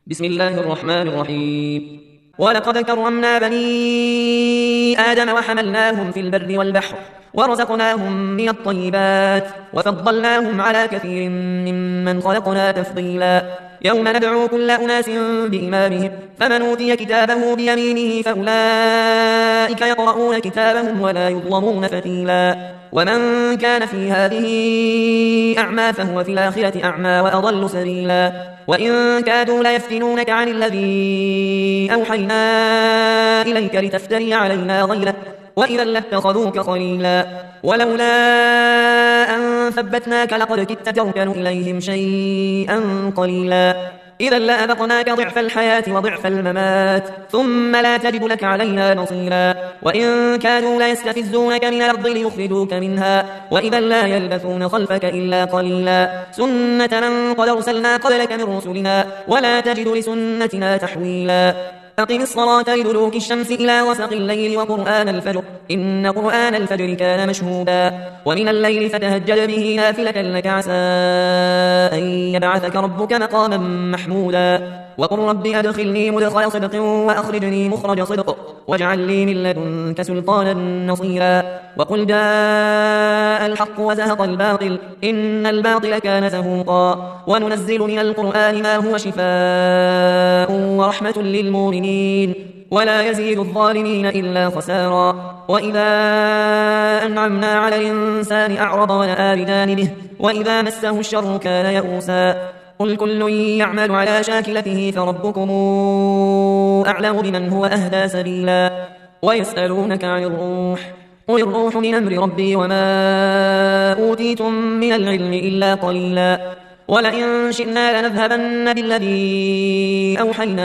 بسم الله الرحمن الرحيم. ولقد كرمنا بني آدم وحملناهم في البر والبحر ورزقناهم من الطيبات وفضلناهم على كثير ممن خلقنا تفضيلا. يوم ندعو كل أناس بإمامهم فمن أوتي كتابه بيمينه فأولئك يقرؤون كتابهم ولا يظلمون فتيلا. ومن كان في هذه أعمى فهو في الآخرة أعمى وأضل سبيلا. وإن كادوا ليفتنونك عن الذي أوحينا إليك لتفتري علينا غيره وإذا لاتخذوك خليلا. ولولا أن ثبتناك لقد كدت تركن إليهم شيئا قليلا. إذا لأذقناك ضعف الحياة وضعف الممات ثم لا تجد لك علينا نصيرا. وإن كادوا ليستفزونك من الأرض ليخرجوك منها وإذا لا يلبثون خلفك إلا قليلا. سنة من قد أرسلنا قبلك من رسلنا ولا تجد لسنتنا تحويلا. أقم الصلاة لدلوك الشمس إلى غسق الليل وقرآن الفجر إن قرآن الفجر كان مشهودا. ومن الليل فتهجد به نافلة لك عسى أن يبعثك ربك مقاما محمودا. وقل رب أدخلني مدخل صدق وأخرجني مخرج صدق واجعل لي من لدنك سلطانا نصيرا. وقل جاء الحق وزهق الباطل إن الباطل كان زهوقا. وننزل من القرآن ما هو شفاء ورحمة للمؤمنين ولا يزيد الظالمين إلا خسارا. وإذا أنعمنا على الإنسان أعرض ونأى بجانبه وإذا مسه الشر كان يئوسا. قل كل يعمل على شاكلته فربكم أعلم بمن هو أهدى سبيلا. ويسألونك عن الروح قل الروح من أمر ربي وما أوتيتم من العلم إلا قليلا. ولئن شئنا لنذهبن بالذي أوحينا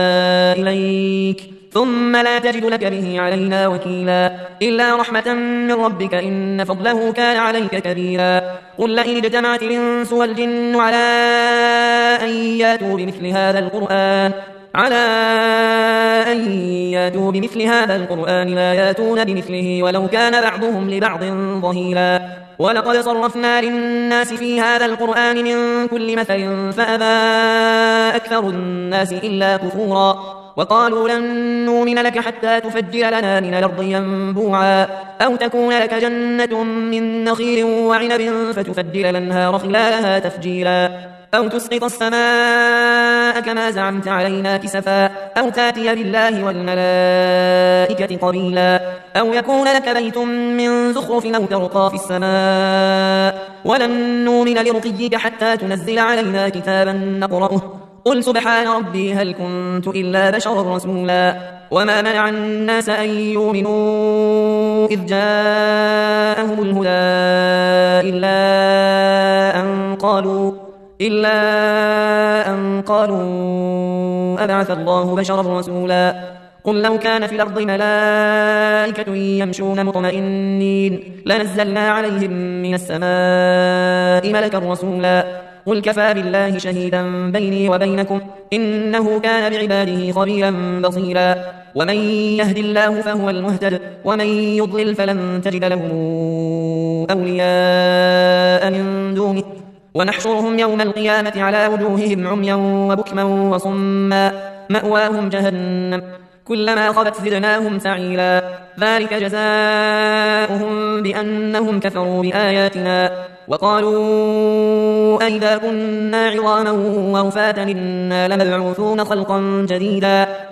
إليك ثم لا تجد لك به علينا وكيلا. إلا رحمة من ربك إن فضله كان عليك كبيرا. قل لئن اجتمعت الإنس والجن على أن ياتوا بمثل هذا القرآن لا ياتون بمثله ولو كان بعضهم لبعض ظهيرا. ولقد صرفنا للناس في هذا القرآن من كل مثل فأبى أكثر الناس إلا كفورا. وقالوا لن نؤمن لك حتى تفجر لنا من الأرض ينبوعا أو تكون لك جنة من نخيل وعنب فتفجر الأنهار خلالها تفجيرا أو تسقط السماء كما زعمت علينا كسفا أو تاتي بالله والملائكة قبيلا أو يكون لك بيت من زخرف أو ترقى في السماء ولن نؤمن لرقيك حتى تنزل علينا كتابا نقرأه قل سبحان ربي هل كنت إلا بشرا رسولا. وما منع الناس أن يؤمنوا إذ جاءهم الهدى إلا أن قالوا أبعث الله بشرا رسولا. قل لو كان في الأرض ملائكة يمشون مطمئنين لنزلنا عليهم من السماء ملكا رسولا. قل كفى بالله شهيدا بيني وبينكم إنه كان بعباده خبيرا بصيرا. ومن يهد الله فهو المهتد ومن يضلل فلن تجد له أولياء من دونه ونحشرهم يوم القيامة على وجوههم عميا وبكما وصما مأواهم جهنم كلما خبت زدناهم سعيرا. ذلك جزاؤهم بأنهم كفروا بآياتنا وقالوا أئذا كنا عظاما ورفاتا إنا لمبعوثون خلقا جديدا.